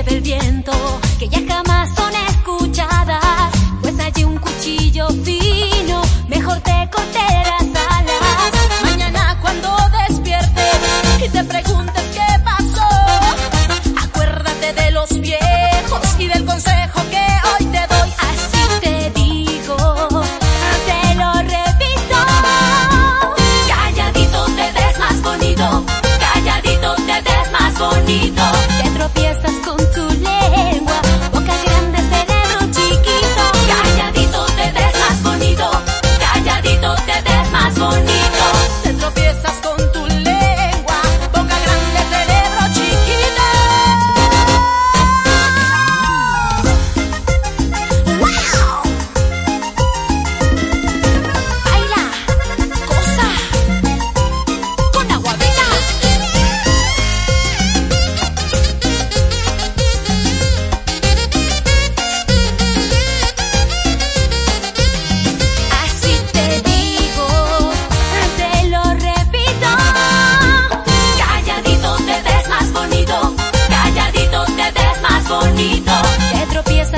lleve el viento, que ya jamás son escuchadas, pues hay un cuchillo fino, mejor te corte las alas. Mañana cuando despiertes y te preguntes qué pasó, acuérdate de los viejos y del consejo que hoy te doy. Así te digo, te lo repito, calladito te ves más bonito, calladito te ves más bonito. Te tropiezas con tu lengua, boca grande, cerebro chiquito. Calladito te ves más bonito, calladito te ves más bonito. Te tropiezas con tu lengua, boca grande, cerebro chiquito. ¡Wow! Baila, cosa, con aguadita. Así te digo, te lo repito, calladito te ves más bonito, calladito te ves más bonito. Te tropiezas